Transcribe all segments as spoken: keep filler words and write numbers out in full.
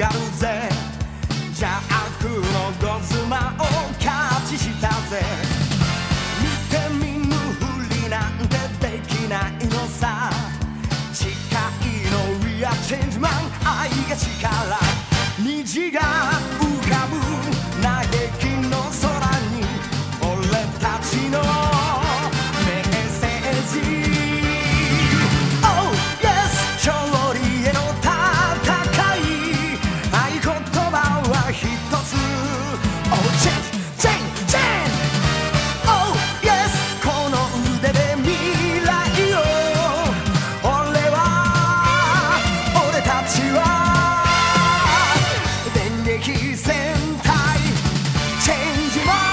がるぜ。邪悪のゴズマをキャッチしたぜ。見て見ぬふりなんてできないのさ。誓いの We are change man 愛が力。虹が浮かぶ嘆きの空に俺たちのメッセージ。Oh yes 勝利への戦い。合言葉は一つ。Oh change change change Oh yes この腕で未来を。俺は俺たちは電撃戦隊チェンジマン。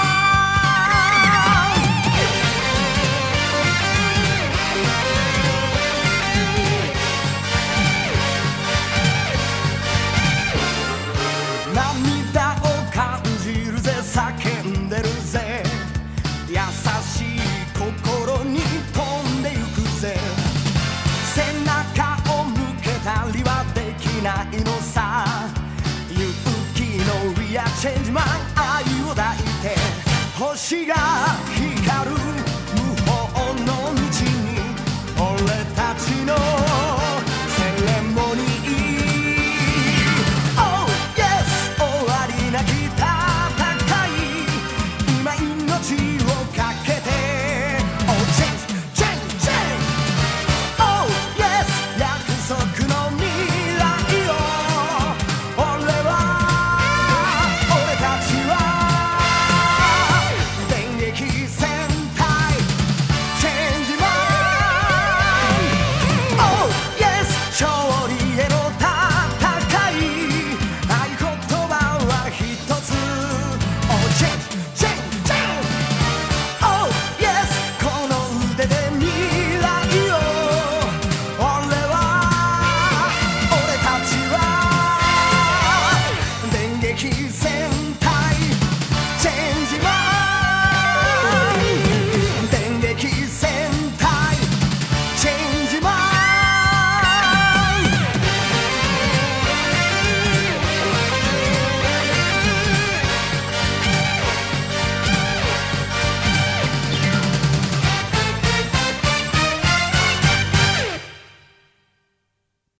涙を感じるぜ叫んでるぜ。優しい心に飛んでゆくぜ。背中を向けたりはできないのさ。勇気の We are change man 愛を抱いて星が